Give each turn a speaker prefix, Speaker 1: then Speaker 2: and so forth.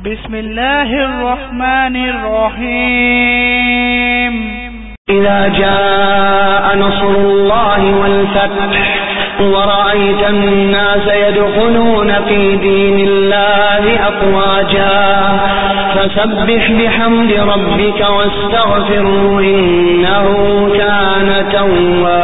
Speaker 1: बिस्मिल्लाहिर्रहमानिर्रहीम।
Speaker 2: इज़ा जाअ नस्रुल्लाहि वल फत्ह ورأيت الناس يدخلون في دين الله أفواجا فسبح بحمد ربك واستغفره إنه كان توابا